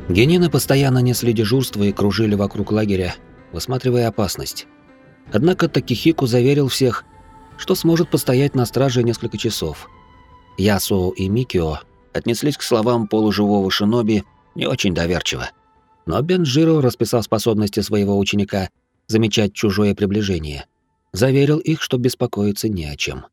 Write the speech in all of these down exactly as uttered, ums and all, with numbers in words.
Генины постоянно несли дежурство и кружили вокруг лагеря, высматривая опасность. Однако Такихику заверил всех, что сможет постоять на страже несколько часов. Ясуо и Микио отнеслись к словам полуживого шиноби не очень доверчиво. Но Бенджиро, расписав способности своего ученика замечать чужое приближение, заверил их, что беспокоиться не о чем.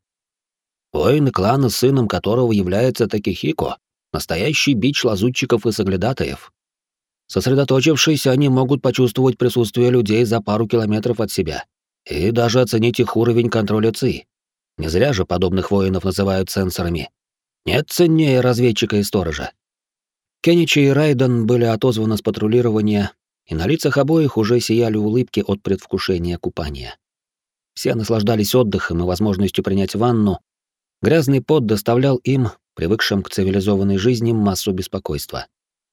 Воины клана, сыном которого является Такихико, настоящий бич лазутчиков и соглядатаев. Сосредоточившись, они могут почувствовать присутствие людей за пару километров от себя и даже оценить их уровень контроля ЦИ. Не зря же подобных воинов называют сенсорами. Нет ценнее разведчика и сторожа. Кеничи и Райден были отозваны с патрулирования, и на лицах обоих уже сияли улыбки от предвкушения купания. Все наслаждались отдыхом и возможностью принять ванну. Грязный пот доставлял им, привыкшим к цивилизованной жизни, массу беспокойства.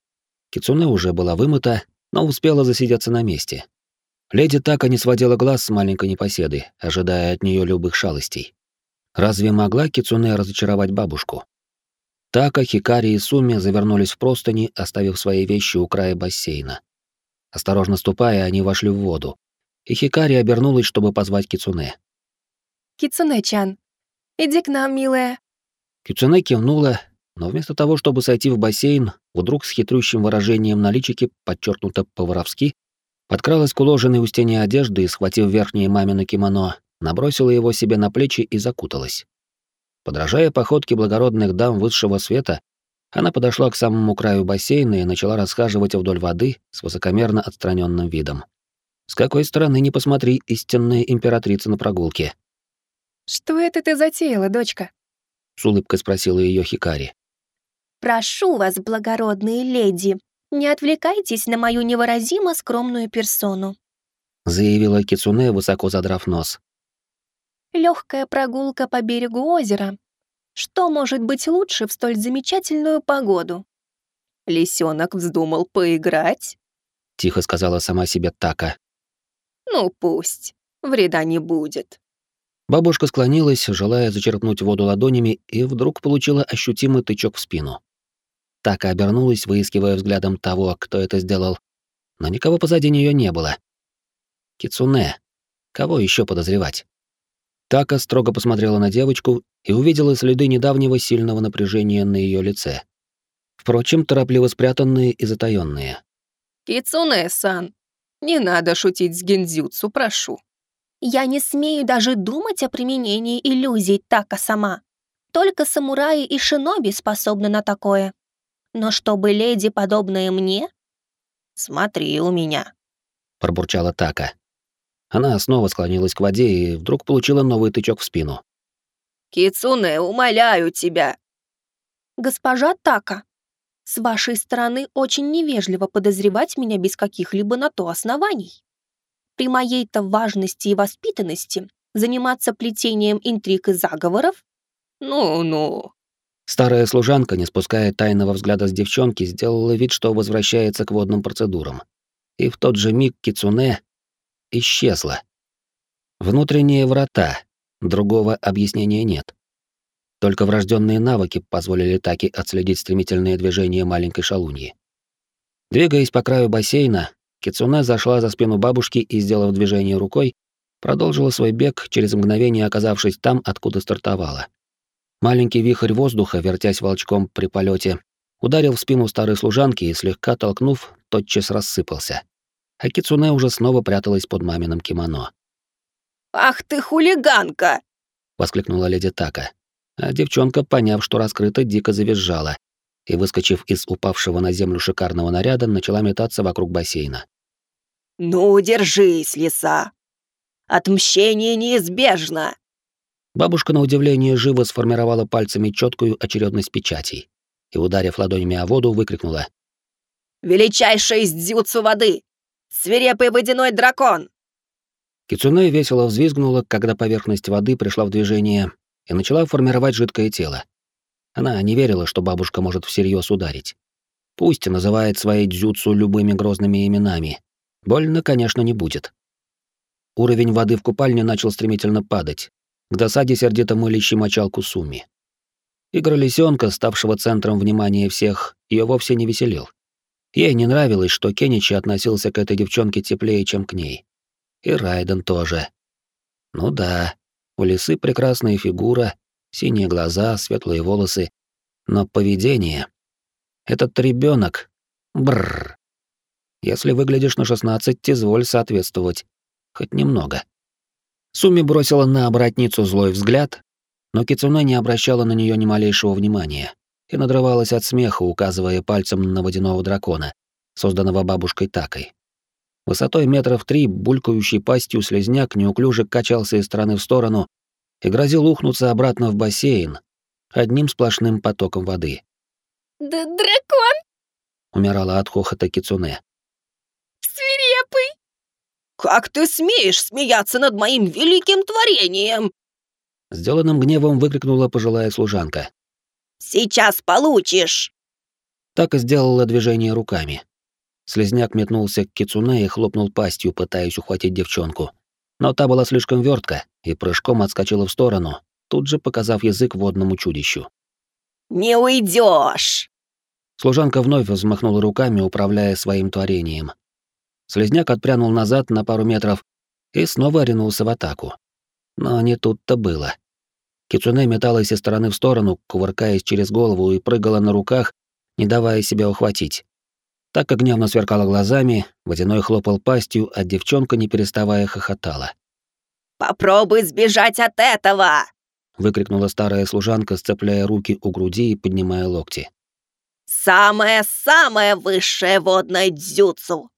Кицуне уже была вымыта, но успела засидеться на месте. Леди так и не сводила глаз с маленькой непоседы, ожидая от нее любых шалостей. Разве могла Кицуне разочаровать бабушку? Така, Хикари и Суми завернулись в простыни, оставив свои вещи у края бассейна. Осторожно ступая, они вошли в воду, и Хикари обернулась, чтобы позвать Кицуне. «Кицуне-чан, иди к нам, милая». Кицуне кивнула, но вместо того, чтобы сойти в бассейн, вдруг с хитрющим выражением на личике, подчеркнуто по-воровски, подкралась к уложенной у стены одежды и, схватив верхнее мамино кимоно, набросила его себе на плечи и закуталась. Подражая походке благородных дам высшего света, она подошла к самому краю бассейна и начала расхаживать вдоль воды с высокомерно отстраненным видом. С какой стороны ни посмотри, истинная императрица на прогулке. «Что это ты затеяла, дочка?» — с улыбкой спросила ее Хикари. «Прошу вас, благородные леди, не отвлекайтесь на мою невыразимо скромную персону», — заявила Кицуне, высоко задрав нос. «Легкая прогулка по берегу озера. Что может быть лучше в столь замечательную погоду?» «Лисенок вздумал поиграть?» — тихо сказала сама себе Така. «Ну пусть, вреда не будет». Бабушка склонилась, желая зачерпнуть воду ладонями, и вдруг получила ощутимый тычок в спину. Така обернулась, выискивая взглядом того, кто это сделал, но никого позади нее не было. Кицуне. Кого еще подозревать? Така строго посмотрела на девочку и увидела следы недавнего сильного напряжения на ее лице. Впрочем, торопливо спрятанные и затаённые. «Кицуне-сан, не надо шутить с гиндзюцу, прошу». «Я не смею даже думать о применении иллюзий Така сама. Только самураи и шиноби способны на такое. Но чтобы леди, подобные мне...» «Смотри у меня», — пробурчала Така. Она снова склонилась к воде и вдруг получила новый тычок в спину. «Кицуне, умоляю тебя!» «Госпожа Така, с вашей стороны очень невежливо подозревать меня без каких-либо на то оснований. При моей-то важности и воспитанности заниматься плетением интриг и заговоров?» «Ну-ну». Старая служанка, не спуская тайного взгляда с девчонки, сделала вид, что возвращается к водным процедурам. И в тот же миг Кицуне исчезла. Внутренние врата, другого объяснения нет. Только врожденные навыки позволили Таки отследить стремительные движения маленькой шалуньи. Двигаясь по краю бассейна, Кицуне зашла за спину бабушки и, сделав движение рукой, продолжила свой бег, через мгновение оказавшись там, откуда стартовала. Маленький вихрь воздуха, вертясь волчком при полете, ударил в спину старой служанки и, слегка толкнув, тотчас рассыпался. А Кицуне уже снова пряталась под маминым кимоно. «Ах ты хулиганка!» — воскликнула леди Така. А девчонка, поняв, что раскрыто, дико завизжала и, выскочив из упавшего на землю шикарного наряда, начала метаться вокруг бассейна. «Ну, держись, лиса! Отмщение неизбежно!» Бабушка, на удивление, живо сформировала пальцами четкую очередность печатей и, ударив ладонями о воду, выкрикнула: «Величайший из дзюцу воды! Свирепый водяной дракон!» Кицуне весело взвизгнула, когда поверхность воды пришла в движение и начала формировать жидкое тело. Она не верила, что бабушка может всерьез ударить. Пусть называет свои дзюцу любыми грозными именами. Больно, конечно, не будет. Уровень воды в купальне начал стремительно падать. К досаде сердито мылящий мочалку Суми. Игорь Лисенка, ставшего центром внимания всех, ее вовсе не веселил. Ей не нравилось, что Кеничи относился к этой девчонке теплее, чем к ней. И Райден тоже. Ну да, у лисы прекрасная фигура, синие глаза, светлые волосы, но поведение... Этот ребенок, бррр. Если выглядишь на шестнадцать, изволь соответствовать. Хоть немного. Суми бросила на обратницу злой взгляд, но Кицуне не обращала на нее ни малейшего внимания и надрывалась от смеха, указывая пальцем на водяного дракона, созданного бабушкой Такой. Высотой метров три, булькающий пастью слизняк неуклюже качался из стороны в сторону и грозил ухнуться обратно в бассейн одним сплошным потоком воды. «Да дракон!» — умирала от хохота Кицуне. «Свирепый!» «Как ты смеешь смеяться над моим великим творением?» Сделанным гневом выкрикнула пожилая служанка. «Сейчас получишь!» Так и сделала движение руками. Слизняк метнулся к Кицуне и хлопнул пастью, пытаясь ухватить девчонку. Но та была слишком вёртка и прыжком отскочила в сторону, тут же показав язык водному чудищу. «Не уйдешь!» Служанка вновь взмахнула руками, управляя своим творением. Слизняк отпрянул назад на пару метров и снова ринулся в атаку. Но не тут-то было. Кицуне металась из стороны в сторону, кувыркаясь через голову и прыгала на руках, не давая себя ухватить. Так как гневно сверкала глазами, водяной хлопал пастью, а девчонка, не переставая, хохотала. «Попробуй сбежать от этого!» — выкрикнула старая служанка, сцепляя руки у груди и поднимая локти. «Самое-самое высшее водное дзюцу!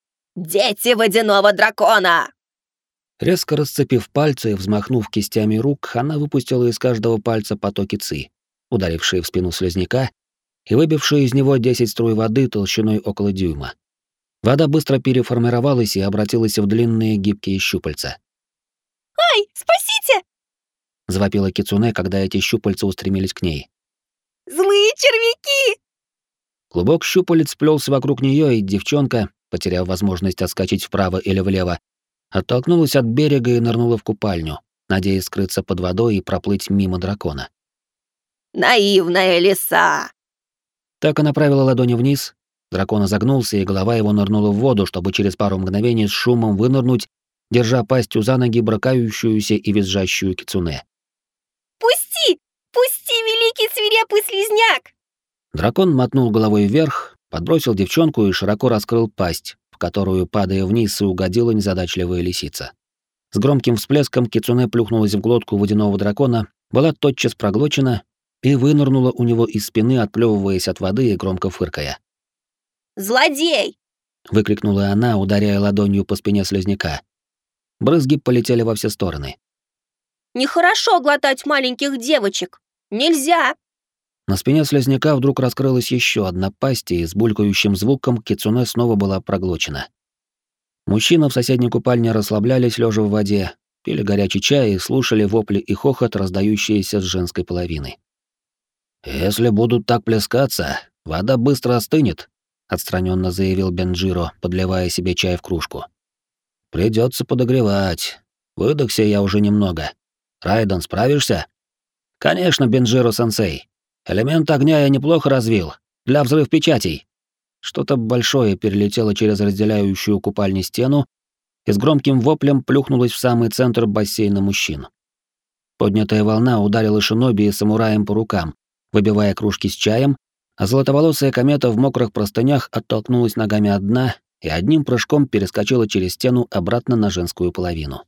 Дети водяного дракона!» Резко расцепив пальцы и взмахнув кистями рук, она выпустила из каждого пальца потоки ци, ударившие в спину слизняка и выбившие из него десять струй воды толщиной около дюйма. Вода быстро переформировалась и обратилась в длинные гибкие щупальца. «Ай, спасите!» — завопила Кицуне, когда эти щупальца устремились к ней. «Злые червяки!» Клубок щупалец сплёлся вокруг нее, и девчонка, потеряв возможность отскочить вправо или влево, оттолкнулась от берега и нырнула в купальню, надеясь скрыться под водой и проплыть мимо дракона. «Наивная лиса!» Так и направила ладони вниз, дракон изогнулся, и голова его нырнула в воду, чтобы через пару мгновений с шумом вынырнуть, держа пастью за ноги брыкающуюся и визжащую Кицуне. «Пусти! Пусти, великий свирепый слизняк!» Дракон мотнул головой вверх, подбросил девчонку и широко раскрыл пасть, в которую, падая вниз, и угодила незадачливая лисица. С громким всплеском Кицуне плюхнулась в глотку водяного дракона, была тотчас проглочена и вынырнула у него из спины, отплёвываясь от воды и громко фыркая. «Злодей!» — выкрикнула она, ударяя ладонью по спине слизняка. Брызги полетели во все стороны. «Нехорошо глотать маленьких девочек! Нельзя!» На спине слизняка вдруг раскрылась еще одна пасть, и с булькающим звуком Кицуне снова была проглочена. Мужчины в соседней купальне расслаблялись, лежа в воде, пили горячий чай и слушали вопли и хохот, раздающиеся с женской половины. «Если будут так плескаться, вода быстро остынет», — отстраненно заявил Бенджиро, подливая себе чай в кружку. «Придется подогревать. Выдохся я уже немного. Райден, справишься?» «Конечно, Бенджиро-сенсей. Элемент огня я неплохо развил. Для взрыв печатей». Что-то большое перелетело через разделяющую купальни стену и с громким воплем плюхнулось в самый центр бассейна мужчин. Поднятая волна ударила шиноби и самураем по рукам, выбивая кружки с чаем, а золотоволосая комета в мокрых простынях оттолкнулась ногами от дна и одним прыжком перескочила через стену обратно на женскую половину.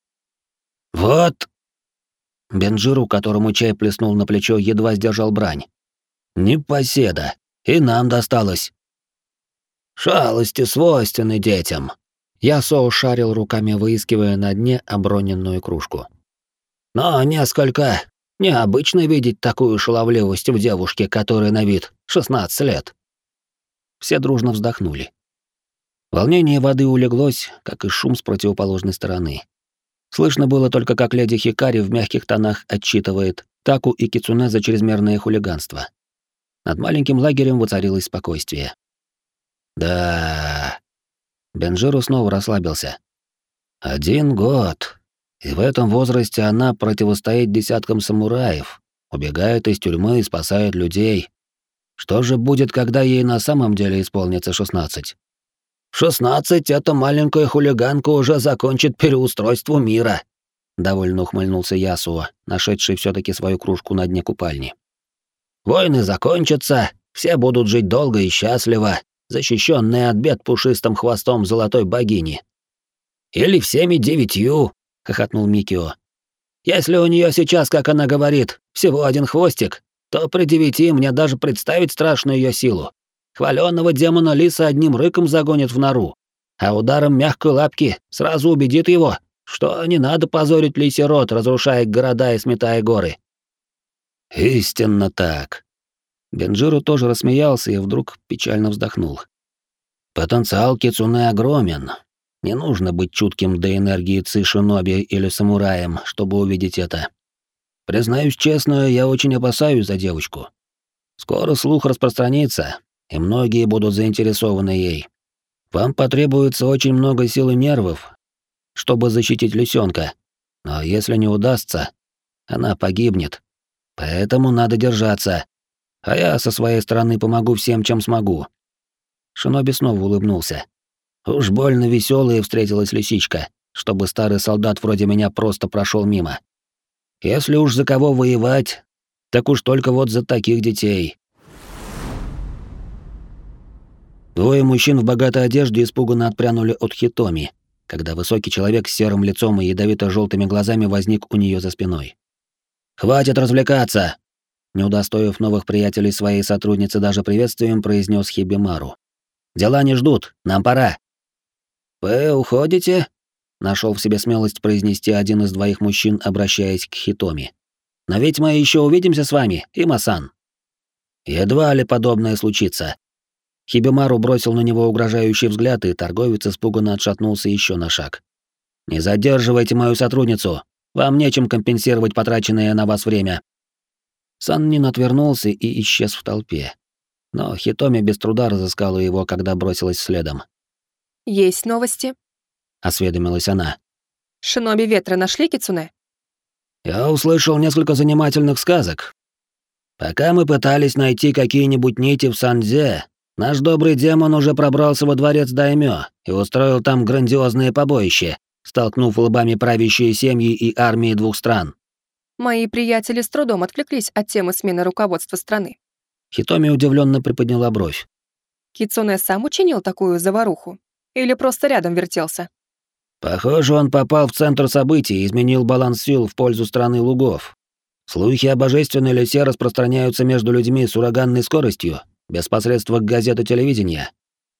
«Вот!» Бенджиру, которому чай плеснул на плечо, едва сдержал брань. «Непоседа! И нам досталось!» «Шалости свойственны детям!» Ясо шарил руками, выискивая на дне оброненную кружку. «Но несколько необычно видеть такую шаловливость в девушке, которой на вид шестнадцать лет». Все дружно вздохнули. Волнение воды улеглось, как и шум с противоположной стороны. Слышно было только, как леди Хикари в мягких тонах отчитывает Таку и Кицуне за чрезмерное хулиганство. Над маленьким лагерем воцарилось спокойствие. Да. Бенджиро снова расслабился. Один год. И в этом возрасте она противостоит десяткам самураев, убегает из тюрьмы и спасает людей. Что же будет, когда ей на самом деле исполнится шестнадцать? «Шестнадцать — эта маленькая хулиганка уже закончит переустройство мира», — довольно ухмыльнулся Ясуо, нашедший все таки свою кружку на дне купальни. «Войны закончатся, все будут жить долго и счастливо, защищенные от бед пушистым хвостом золотой богини». «Или всеми девятью», — хохотнул Микио. «Если у нее сейчас, как она говорит, всего один хвостик, то при девяти мне даже представить страшно ее силу. Хвалёного демона лиса одним рыком загонит в нору, а ударом мягкой лапки сразу убедит его, что не надо позорить лисий род, разрушая города и сметая горы». «Истинно так». Бенджиру тоже рассмеялся и вдруг печально вздохнул. «Потенциал кицунэ огромен. Не нужно быть чутким до энергии ци шиноби или самураем, чтобы увидеть это. Признаюсь честно, я очень опасаюсь за девочку. Скоро слух распространится, и многие будут заинтересованы ей. Вам потребуется очень много сил и нервов, чтобы защитить лисенка. Но если не удастся, она погибнет. Поэтому надо держаться. А я со своей стороны помогу всем, чем смогу». Шиноби снова улыбнулся. «Уж больно веселая встретилась лисичка, чтобы старый солдат вроде меня просто прошел мимо. Если уж за кого воевать, так уж только вот за таких детей». Двое мужчин в богатой одежде испуганно отпрянули от Хитоми, когда высокий человек с серым лицом и ядовито-желтыми глазами возник у нее за спиной. «Хватит развлекаться!» Не удостоив новых приятелей своей сотрудницы даже приветствием, произнес Хибимару. «Дела не ждут, нам пора». «Вы уходите?» — нашел в себе смелость произнести один из двоих мужчин, обращаясь к Хитоми. «Но ведь мы еще увидимся с вами, Има-сан». «Едва ли подобное случится». Хибимару бросил на него угрожающий взгляд, и торговец испуганно отшатнулся еще на шаг. «Не задерживайте мою сотрудницу. Вам нечем компенсировать потраченное на вас время». Саннин отвернулся и исчез в толпе. Но Хитоми без труда разыскала его, когда бросилась следом. «Есть новости?» — осведомилась она. «Шиноби ветра нашли кицунэ?» «Я услышал несколько занимательных сказок. Пока мы пытались найти какие-нибудь нити в Санзе, наш добрый демон уже пробрался во дворец Даймё и устроил там грандиозное побоище, столкнув лбами правящие семьи и армии двух стран». Мои приятели с трудом отвлеклись от темы смены руководства страны. Хитоми удивленно приподняла бровь. Кицунэ сам учинил такую заваруху? Или просто рядом вертелся? Похоже, он попал в центр событий и изменил баланс сил в пользу страны лугов. Слухи о божественной лисе распространяются между людьми с ураганной скоростью, без посредства газет и телевидения.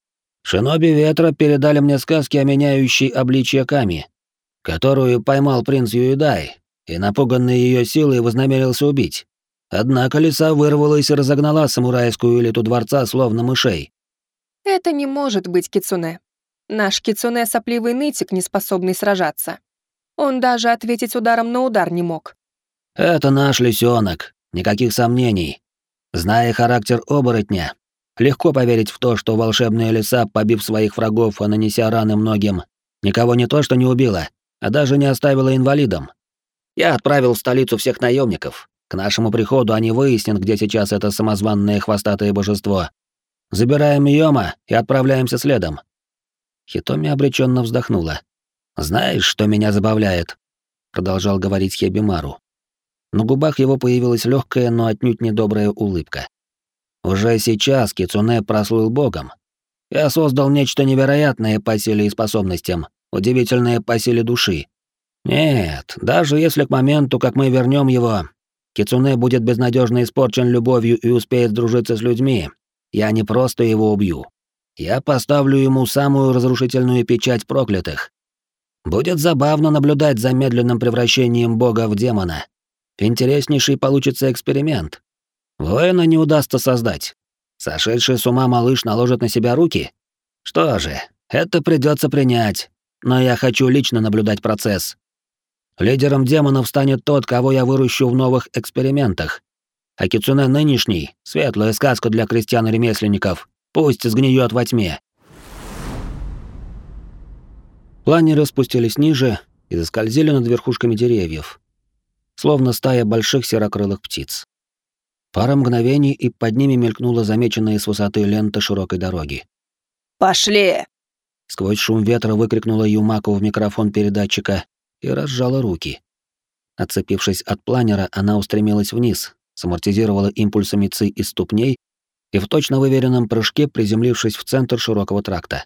Шиноби ветра передали мне сказки о меняющей обличье Ками, которую поймал принц Юидай, и напуганный ее силой вознамерился убить. Однако лиса вырвалась и разогнала самурайскую элиту дворца словно мышей. Это не может быть кицунэ. Наш кицунэ — сопливый нытик, не способный сражаться. Он даже ответить ударом на удар не мог. Это наш лисенок, никаких сомнений. Зная характер оборотня, легко поверить в то, что волшебная лиса, побив своих врагов и нанеся раны многим, никого не то что не убила, а даже не оставила инвалидом. Я отправил в столицу всех наемников. К нашему приходу они выяснят, где сейчас это самозванное хвостатое божество. Забираем Йома и отправляемся следом». Хитоми обреченно вздохнула. «Знаешь, что меня забавляет?» — продолжал говорить Хибимару. На губах его появилась легкая, но отнюдь недобрая улыбка. «Уже сейчас кицунэ прослыл богом. Я создал нечто невероятное по силе и способностям, удивительное по силе души. Нет, даже если к моменту, как мы вернем его, кицунэ будет безнадежно испорчен любовью и успеет сдружиться с людьми, я не просто его убью. Я поставлю ему самую разрушительную печать проклятых. Будет забавно наблюдать за медленным превращением бога в демона. Интереснейший получится эксперимент. Воина не удастся создать. Сошедший с ума малыш наложит на себя руки. Что же, это придется принять. Но я хочу лично наблюдать процесс. Лидером демонов станет тот, кого я выращу в новых экспериментах. А кицунэ нынешний — светлая сказка для крестьян и ремесленников. Пусть сгниет во тьме. Планеры спустились ниже и заскользили над верхушками деревьев, словно стая больших серокрылых птиц. Пара мгновений, и под ними мелькнула замеченная с высоты лента широкой дороги. «Пошли!» Сквозь шум ветра выкрикнула Юмако в микрофон передатчика и разжала руки. Отцепившись от планера, она устремилась вниз, самортизировала импульсами ци из ступней и в точно выверенном прыжке приземлившись в центр широкого тракта.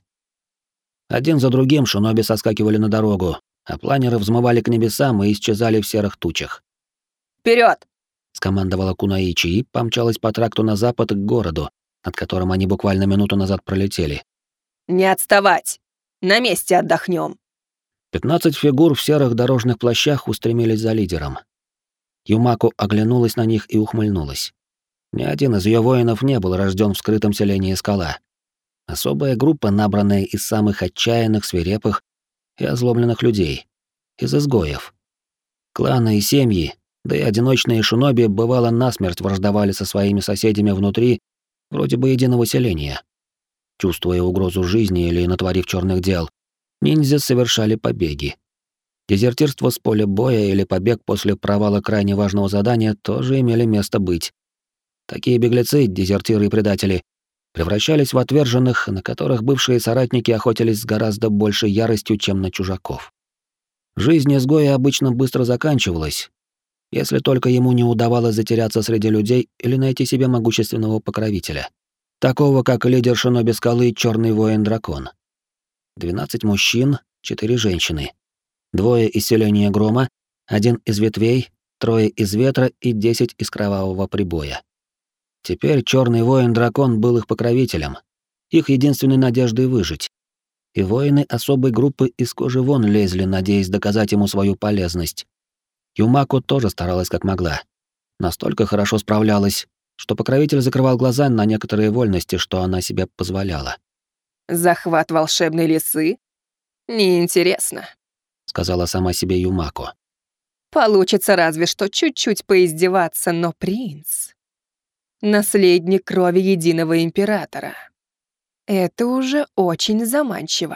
Один за другим шиноби соскакивали на дорогу, а планеры взмывали к небесам и исчезали в серых тучах. «Вперед!» — скомандовала Кунаичи и помчалась по тракту на запад к городу, над которым они буквально минуту назад пролетели. «Не отставать! На месте отдохнем!» Пятнадцать фигур в серых дорожных плащах устремились за лидером. Юмако оглянулась на них и ухмыльнулась. Ни один из ее воинов не был рожден в скрытом селении Скала. Особая группа, набранная из самых отчаянных, свирепых и озлобленных людей, из изгоев. Кланы и семьи, да и одиночные шиноби бывало насмерть враждовали со своими соседями внутри вроде бы единого селения. Чувствуя угрозу жизни или натворив черных дел, ниндзя совершали побеги. Дезертирство с поля боя или побег после провала крайне важного задания тоже имели место быть. Такие беглецы, дезертиры и предатели, превращались в отверженных, на которых бывшие соратники охотились с гораздо большей яростью, чем на чужаков. Жизнь изгоя обычно быстро заканчивалась, если только ему не удавалось затеряться среди людей или найти себе могущественного покровителя, такого как лидер шиноби Скалы Черный воин-дракон. Двенадцать мужчин, четыре женщины. Двое из селения Грома, один из ветвей, трое из ветра и десять из кровавого прибоя. Теперь Черный воин-дракон был их покровителем, их единственной надеждой выжить. И воины особой группы из кожи вон лезли, надеясь доказать ему свою полезность. Юмако тоже старалась как могла. Настолько хорошо справлялась, что покровитель закрывал глаза на некоторые вольности, что она себе позволяла. «Захват волшебной лисы? Неинтересно», — сказала сама себе Юмако. «Получится разве что чуть-чуть поиздеваться, но принц... наследник крови единого императора. Это уже очень заманчиво.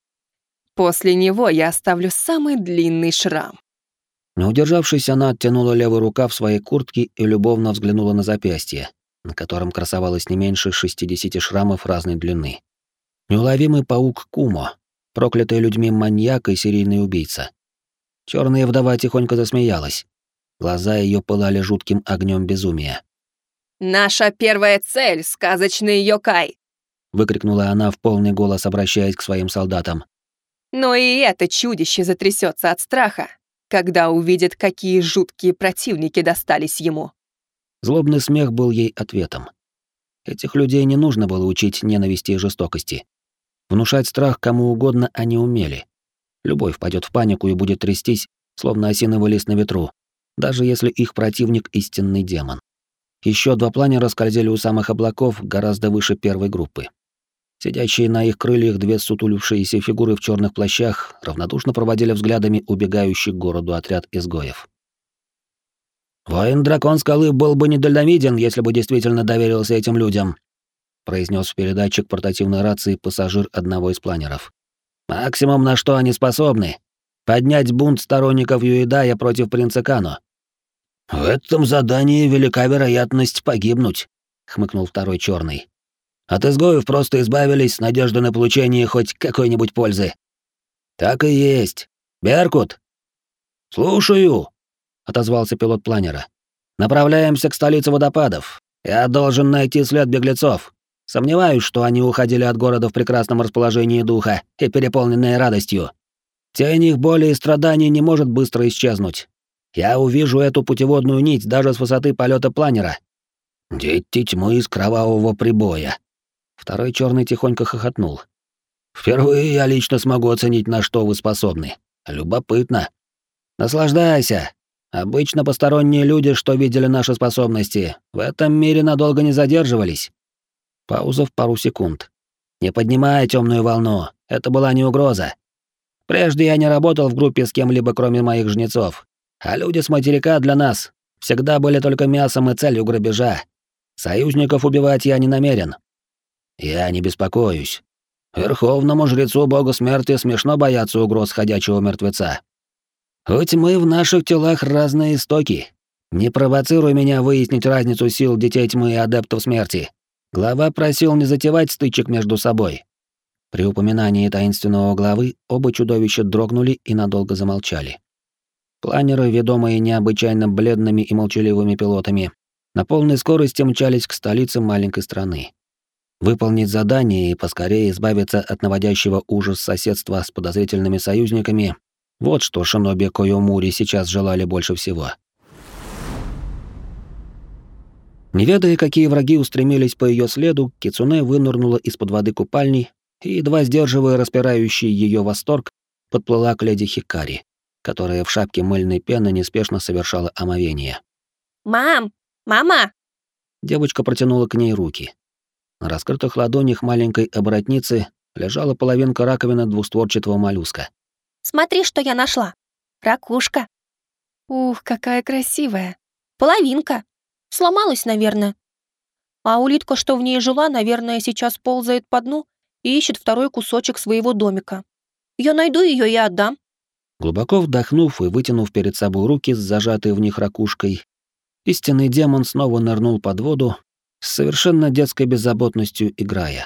После него я оставлю самый длинный шрам». Не удержавшись, она оттянула левый рукав своей куртки и любовно взглянула на запястье, на котором красовалось не меньше шестидесяти шрамов разной длины. Неуловимый паук Кумо, проклятый людьми маньяк и серийный убийца. Черная вдова тихонько засмеялась. Глаза ее пылали жутким огнем безумия. «Наша первая цель — сказочный йокай!» — выкрикнула она в полный голос, обращаясь к своим солдатам. «Но и это чудище затрясется от страха, когда увидит, какие жуткие противники достались ему». Злобный смех был ей ответом. Этих людей не нужно было учить ненависти и жестокости. Внушать страх кому угодно они умели. Любой впадет в панику и будет трястись, словно осиновый лист на ветру, даже если их противник — истинный демон. Еще два планера скользили у самых облаков, гораздо выше первой группы. Сидящие на их крыльях две сутулившиеся фигуры в черных плащах равнодушно проводили взглядами убегающий к городу отряд изгоев. «Воин-дракон Скалы был бы недальновиден, если бы действительно доверился этим людям», произнес в передатчик портативной рации пассажир одного из планеров. «Максимум, на что они способны — поднять бунт сторонников Юэдая против принца Кано». «В этом задании велика вероятность погибнуть», — хмыкнул второй черный. «От изгоев просто избавились с надеждой на получение хоть какой-нибудь пользы». «Так и есть. Беркут?» «Слушаю», — отозвался пилот планера. «Направляемся к столице водопадов. Я должен найти след беглецов. Сомневаюсь, что они уходили от города в прекрасном расположении духа и переполненные радостью. Тень их боли и страданий не может быстро исчезнуть. Я увижу эту путеводную нить даже с высоты полета планера». «Дети тьмы из кровавого прибоя». Второй черный тихонько хохотнул. «Впервые я лично смогу оценить, на что вы способны. Любопытно. Наслаждайся. Обычно посторонние люди, что видели наши способности, в этом мире надолго не задерживались». Пауза в пару секунд. «Не поднимай темную волну. Это была не угроза. Прежде я не работал в группе с кем-либо, кроме моих жнецов. А люди с материка для нас всегда были только мясом и целью грабежа. Союзников убивать я не намерен». «Я не беспокоюсь. Верховному жрецу бога смерти смешно бояться угроз ходячего мертвеца. Хоть мы в наших телах разные истоки. «Не провоцируй меня выяснить разницу сил детей тьмы и адептов смерти. Глава просил не затевать стычек между собой». При упоминании таинственного главы оба чудовища дрогнули и надолго замолчали. Планеры, ведомые необычайно бледными и молчаливыми пилотами, на полной скорости мчались к столице маленькой страны. Выполнить задание и поскорее избавиться от наводящего ужас соседства с подозрительными союзниками — вот что шиноби Койомури сейчас желали больше всего. Не ведая, какие враги устремились по ее следу, Кицуне вынырнула из-под воды купальни и, едва сдерживая распирающий ее восторг, подплыла к леди Хикари, которая в шапке мыльной пены неспешно совершала омовение. «Мам! Мама!» Девочка протянула к ней руки. На раскрытых ладонях маленькой оборотницы лежала половинка раковины двустворчатого моллюска. «Смотри, что я нашла! Ракушка! Ух, какая красивая! Половинка! Сломалась, наверное. А улитка, что в ней жила, наверное, сейчас ползает по дну и ищет второй кусочек своего домика. Я найду ее и отдам». Глубоко вдохнув и вытянув перед собой руки с зажатой в них ракушкой, истинный демон снова нырнул под воду, с совершенно детской беззаботностью играя.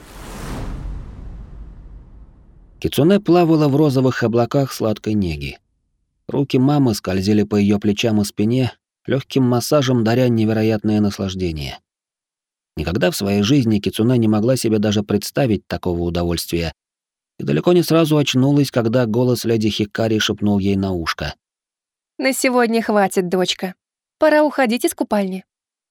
Кицуне плавала в розовых облаках сладкой неги. Руки мамы скользили по ее плечам и спине, легким массажем даря невероятное наслаждение. Никогда в своей жизни Кицуне не могла себе даже представить такого удовольствия, и далеко не сразу очнулась, когда голос леди Хикари шепнул ей на ушко. На сегодня хватит, дочка. Пора уходить из купальни.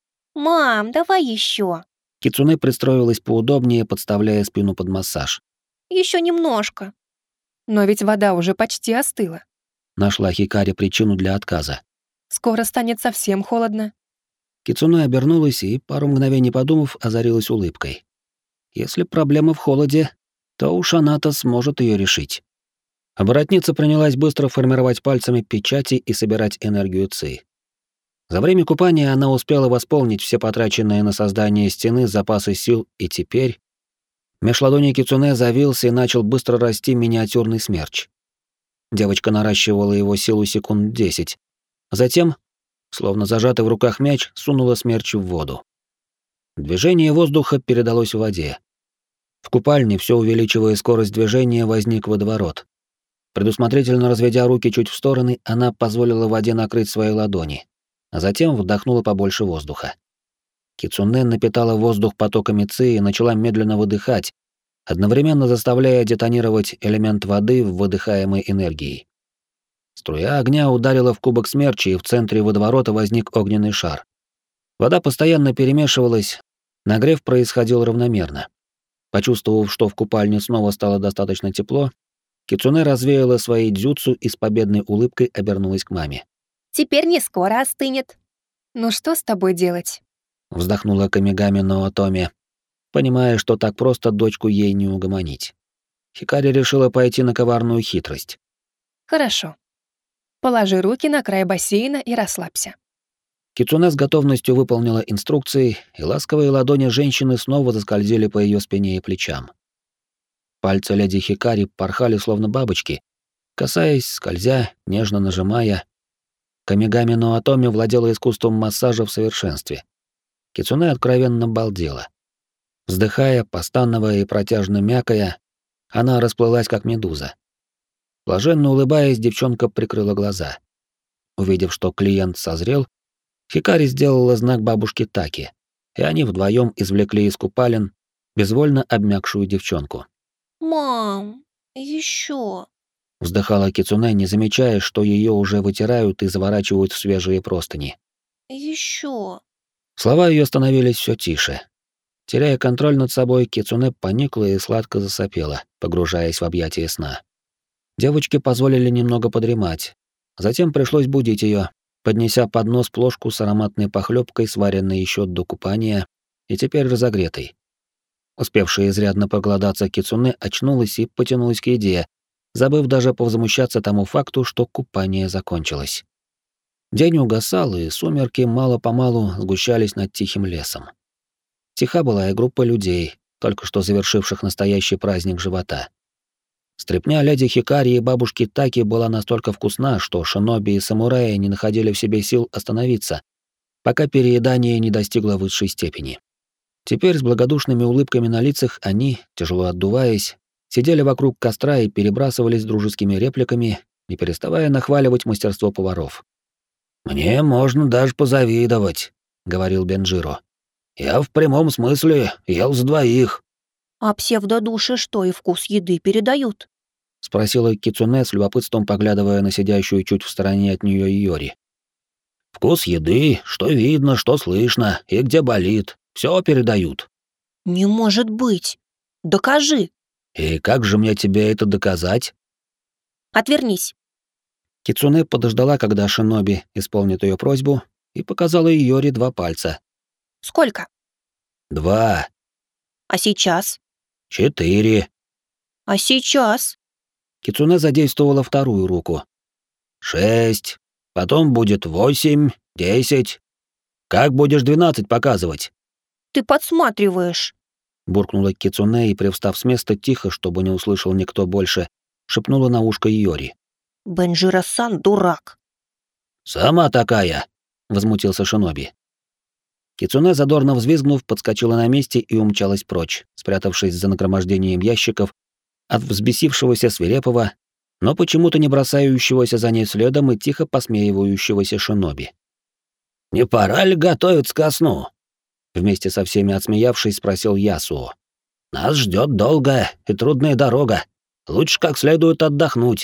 «Мам, давай еще. Кицуне пристроилась поудобнее, подставляя спину под массаж. Еще немножко». Но ведь вода уже почти остыла. Нашла Хикари причину для отказа. Скоро станет совсем холодно. Кицуне обернулась и, пару мгновений подумав, озарилась улыбкой. Если проблема в холоде, то уж она-то сможет ее решить. Оборотница принялась быстро формировать пальцами печати и собирать энергию ци. За время купания она успела восполнить все потраченные на создание стены запасы сил, и теперь меж ладоней Кицуне завился и начал быстро расти миниатюрный смерч. Девочка наращивала его силу секунд десять. Затем, словно зажатый в руках мяч, сунула смерч в воду. Движение воздуха передалось в воде. В купальне, все увеличивая скорость движения, возник водоворот. Предусмотрительно разведя руки чуть в стороны, она позволила воде накрыть свои ладони, а затем вдохнула побольше воздуха. Кицуне напитала воздух потоками ци и начала медленно выдыхать, одновременно заставляя детонировать элемент воды в выдыхаемой энергии. Струя огня ударила в кубок смерча, и в центре водоворота возник огненный шар. Вода постоянно перемешивалась, нагрев происходил равномерно. Почувствовав, что в купальне снова стало достаточно тепло, Кицуне развеяла свои дзюцу и с победной улыбкой обернулась к маме. «Теперь не скоро остынет». Ну что с тобой делать? Вздохнула Камигами Ноотоми, понимая, что так просто дочку ей не угомонить. Хикари решила пойти на коварную хитрость. Хорошо. Положи руки на край бассейна и расслабься. Кицуне с готовностью выполнила инструкции, и ласковые ладони женщины снова заскользили по ее спине и плечам. Пальцы леди Хикари порхали словно бабочки, касаясь, скользя, нежно нажимая. Камигами Ноотоми владела искусством массажа в совершенстве. Кицуне откровенно балдела. Вздыхая, постановая и протяжно мякая, она расплылась как медуза. Блаженно улыбаясь, девчонка прикрыла глаза. Увидев, что клиент созрел, Хикари сделала знак бабушке Таки, и они вдвоем извлекли из купалин безвольно обмякшую девчонку. «Мам, еще. Вздыхала Кицуне, не замечая, что ее уже вытирают и заворачивают в свежие простыни. Еще». Слова ее становились все тише. Теряя контроль над собой, Кицуне поникла и сладко засопела, погружаясь в объятия сна. Девочке позволили немного подремать. Затем пришлось будить ее, поднеся под нос плошку с ароматной похлебкой, сваренной еще до купания и теперь разогретой. Успевшая изрядно проголодаться Кицуне очнулась и потянулась к еде, забыв даже повзмущаться тому факту, что купание закончилось. День угасал, и сумерки мало-помалу сгущались над тихим лесом. Тиха была и группа людей, только что завершивших настоящий праздник живота. Стряпня леди Хикари и бабушки Таки была настолько вкусна, что шиноби и самураи не находили в себе сил остановиться, пока переедание не достигло высшей степени. Теперь с благодушными улыбками на лицах они, тяжело отдуваясь, сидели вокруг костра и перебрасывались дружескими репликами, не переставая нахваливать мастерство поваров. «Мне можно даже позавидовать», — говорил Бенджиро. «Я в прямом смысле ел за двоих». «А псевдодуши что, и вкус еды передают?» — спросила Кицуне с любопытством, поглядывая на сидящую чуть в стороне от нее Иори. «Вкус еды, что видно, что слышно, и где болит, все передают». «Не может быть! Докажи!» «И как же мне тебе это доказать?» «Отвернись!» Кицуне подождала, когда шиноби исполнит ее просьбу, и показала Иори два пальца. «Сколько?» «Два». «А сейчас?» «Четыре». «А сейчас?» Кицуне задействовала вторую руку. «Шесть. Потом будет восемь, десять. Как будешь двенадцать показывать?» «Ты подсматриваешь!» Буркнула Кицуне и, привстав с места тихо, чтобы не услышал никто больше, шепнула на ушко Иори. «Бенджиро-сан дурак!» «Сама такая!» — возмутился шиноби. Кицуне, задорно взвизгнув, подскочила на месте и умчалась прочь, спрятавшись за нагромождением ящиков от взбесившегося свирепого, но почему-то не бросающегося за ней следом и тихо посмеивающегося шиноби. «Не пора ли готовиться ко сну?» Вместе со всеми отсмеявшись, спросил Ясуо. «Нас ждет долгая и трудная дорога. Лучше как следует отдохнуть».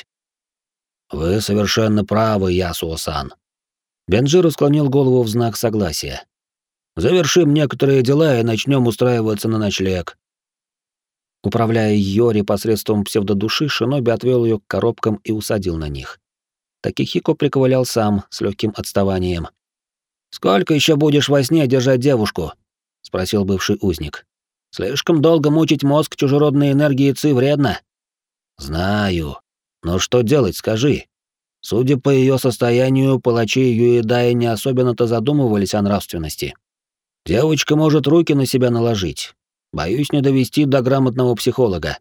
«Вы совершенно правы, Ясуо-сан». Бенджиро склонил голову в знак согласия. «Завершим некоторые дела и начнем устраиваться на ночлег». Управляя Йори посредством псевдодуши, шиноби отвел ее к коробкам и усадил на них. Такихико приковылял сам, с легким отставанием. «Сколько еще будешь во сне держать девушку?» — спросил бывший узник. «Слишком долго мучить мозг чужеродной энергией ци вредно». «Знаю. Но что делать, скажи?» Судя по ее состоянию, палачи Юэдая не особенно-то задумывались о нравственности. Девочка может руки на себя наложить. Боюсь не довести до грамотного психолога.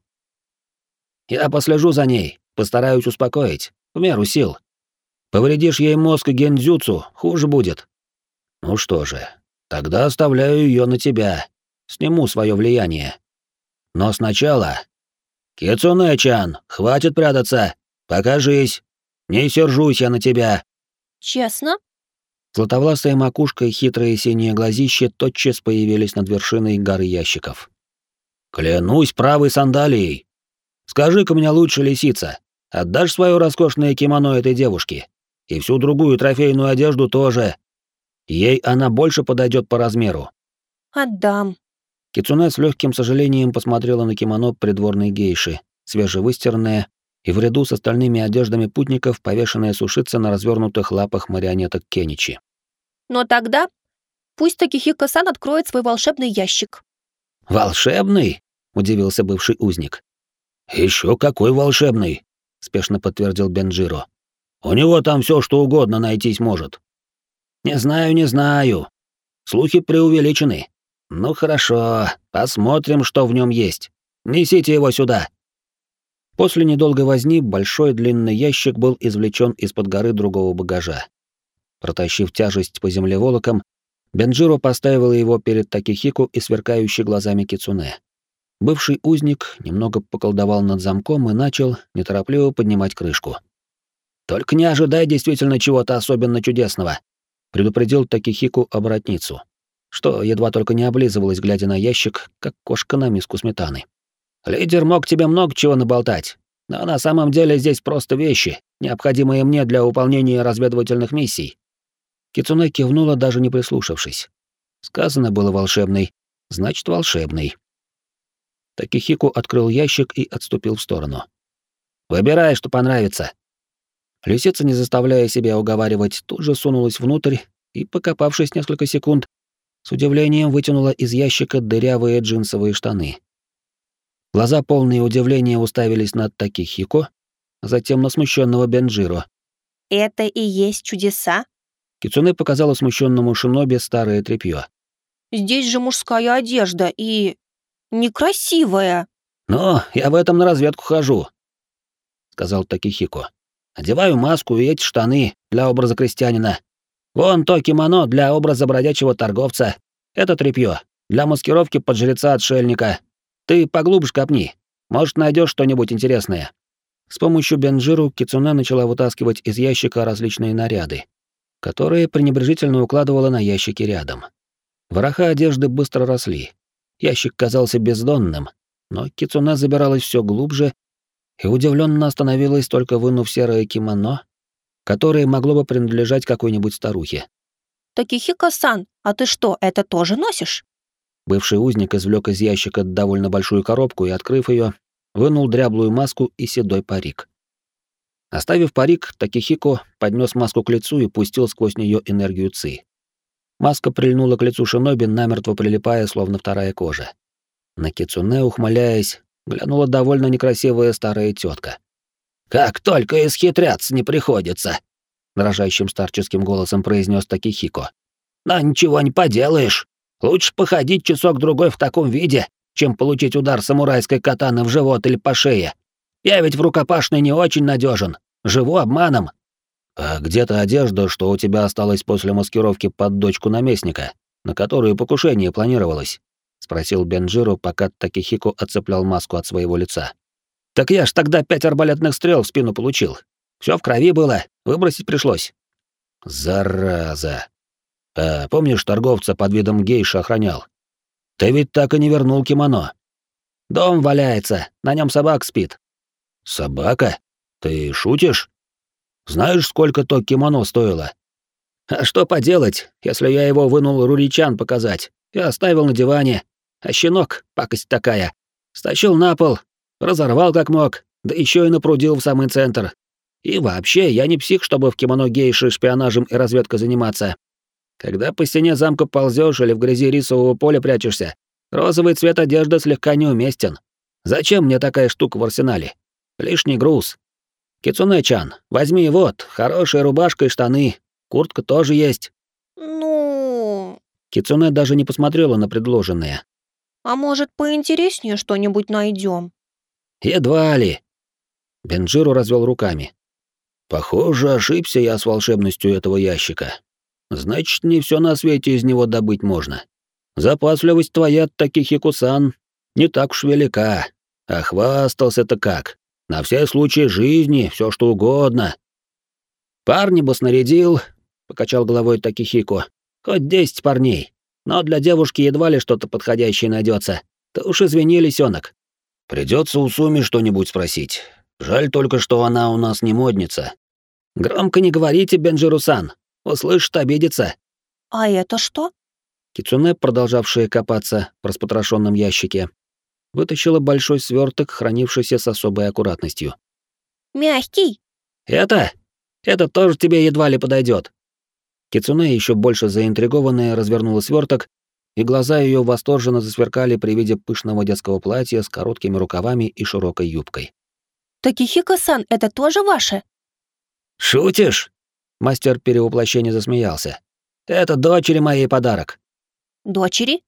Я послежу за ней, постараюсь успокоить, в меру сил. Повредишь ей мозг и гендзюцу, хуже будет. Ну что же, тогда оставляю ее на тебя. Сниму свое влияние. Но сначала... Кицуне-чан, хватит прятаться. Покажись. Не сержусь я на тебя. «Честно?» Златовласая макушка и хитрые синие глазища тотчас появились над вершиной горы ящиков. «Клянусь правой сандалией. Скажи-ка мне лучше, лисица, отдашь свое роскошное кимоно этой девушке? И всю другую трофейную одежду тоже. Ей она больше подойдет по размеру». «Отдам». Кицуне с легким сожалением посмотрела на кимоно придворной гейши, свежевыстиранное, и в ряду с остальными одеждами путников повешенное сушиться на развернутых лапах марионеток Кеничи. «Но тогда пусть Такихико-сан откроет свой волшебный ящик». «Волшебный?» — удивился бывший узник. «Еще какой волшебный?» — спешно подтвердил Бенджиро. «У него там все, что угодно найтись может». «Не знаю, не знаю. Слухи преувеличены. Ну хорошо, посмотрим, что в нем есть. Несите его сюда». После недолгой возни большой длинный ящик был извлечен из-под горы другого багажа. Протащив тяжесть по земле волоком, Бенджиро поставил его перед Такихико и сверкающий глазами Кицуне. Бывший узник немного поколдовал над замком и начал неторопливо поднимать крышку. «Только не ожидай действительно чего-то особенно чудесного», — предупредил Такихико оборотницу, что едва только не облизывалась, глядя на ящик, как кошка на миску сметаны. «Лидер мог тебе много чего наболтать, но на самом деле здесь просто вещи, необходимые мне для выполнения разведывательных миссий». Кицуне кивнула, даже не прислушавшись. Сказано было волшебный, значит волшебный. Такихико открыл ящик и отступил в сторону. «Выбирай, что понравится». Лисица, не заставляя себя уговаривать, тут же сунулась внутрь и, покопавшись несколько секунд, с удивлением вытянула из ящика дырявые джинсовые штаны. Глаза, полные удивления, уставились на Такихико, а затем на смущенного Бенджиро. «Это и есть чудеса?» Кицуне показала смущенному шиноби старое тряпье. «Здесь же мужская одежда и... некрасивая». «Ну, я в этом на разведку хожу. сказал Такихико. «Одеваю маску и эти штаны для образа крестьянина. Вон то кимоно для образа бродячего торговца. Это тряпьё для маскировки под жреца-отшельника. Ты поглубже копни. Может, найдешь что-нибудь интересное». С помощью бенджиру Кицуне начала вытаскивать из ящика различные наряды, которые пренебрежительно укладывала на ящики рядом. Вороха одежды быстро росли. Ящик казался бездонным, но Кицуне забиралась все глубже и удивленно остановилась, только вынув серое кимоно, которое могло бы принадлежать какой-нибудь старухе. «Такихико-сан, а ты что, это тоже носишь?» Бывший узник извлек из ящика довольно большую коробку и, открыв ее, вынул дряблую маску и седой парик. Оставив парик, Такихико поднес маску к лицу и пустил сквозь нее энергию ци. Маска прильнула к лицу шиноби, намертво прилипая, словно вторая кожа. На Кицуне, ухмыляясь, глянула довольно некрасивая старая тетка. «Как только исхитряться не приходится!» — дрожащим старческим голосом произнес Такихико. «Но ничего не поделаешь. Лучше походить часок-другой в таком виде, чем получить удар самурайской катаны в живот или по шее. Я ведь в рукопашной не очень надежен, живу обманом». «А где-то одежда, что у тебя осталась после маскировки под дочку наместника, на которую покушение планировалось?» — спросил Бенджиру, пока Такихико отцеплял маску от своего лица. «Так я ж тогда пять арбалетных стрел в спину получил. Все в крови было, выбросить пришлось». «Зараза! А помнишь, торговца под видом гейши охранял? Ты ведь так и не вернул кимоно». «Дом валяется, на нем собака спит». «Собака? Ты шутишь? Знаешь, сколько то кимоно стоило?» «А что поделать, если я его вынул Руричан показать и оставил на диване, а щенок, пакость такая, стащил на пол, разорвал как мог, да еще и напрудил в самый центр. И вообще, я не псих, чтобы в кимоно гейши шпионажем и разведкой заниматься. Когда по стене замка ползешь или в грязи рисового поля прячешься, розовый цвет одежды слегка неуместен. Зачем мне такая штука в арсенале? Лишний груз. Кицуне-чан, возьми вот, хорошая рубашка и штаны, куртка тоже есть». «Ну...» Кицуне даже не посмотрела на предложенное. «А может, поинтереснее что-нибудь найдем?» «Едва ли». Бенджиру развел руками. «Похоже, ошибся я с волшебностью этого ящика. Значит, не все на свете из него добыть можно. Запасливость твоя, Такихико-сан, не так уж велика. А хвастался-то как. На все случаи жизни, все что угодно». «Парни бы снарядил», — покачал головой Такихико. «Хоть десять парней. Но для девушки едва ли что-то подходящее найдется. Ты уж извини, лисенок». «Придется у Суми что-нибудь спросить. Жаль только, что она у нас не модница». «Громко не говорите, Бенджиру-сан. Услышит, обидится». «А это что?» Кицуне, продолжавшая копаться в распотрошенном ящике, вытащила большой сверток, хранившийся с особой аккуратностью. «Мягкий». «Это? Это тоже тебе едва ли подойдет. Кицуне, еще больше заинтригованная, развернула сверток, и глаза ее восторженно засверкали при виде пышного детского платья с короткими рукавами и широкой юбкой. «Такихико-сан, это тоже ваше?» «Шутишь?» Мастер перевоплощения засмеялся. «Это дочери моей подарок». «Дочери?»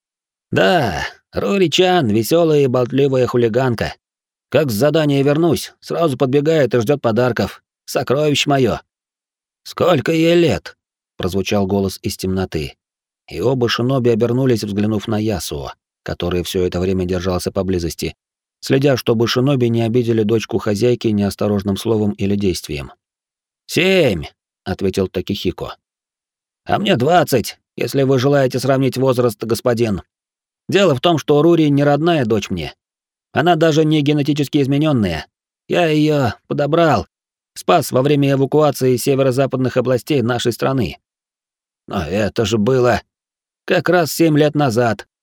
«Да, Рори-чан, веселая и болтливая хулиганка. Как с задания вернусь, сразу подбегает и ждет подарков. Сокровище мое». «Сколько ей лет?» — прозвучал голос из темноты. И оба шиноби обернулись, взглянув на Ясуо, который все это время держался поблизости, следя, чтобы шиноби не обидели дочку хозяйки неосторожным словом или действием. «Семь», — ответил Такихико. «А мне двадцать, если вы желаете сравнить возраст, господин. Дело в том, что Рури не родная дочь мне. Она даже не генетически измененная. Я ее подобрал, спас во время эвакуации северо-западных областей нашей страны. Но это же было как раз семь лет назад.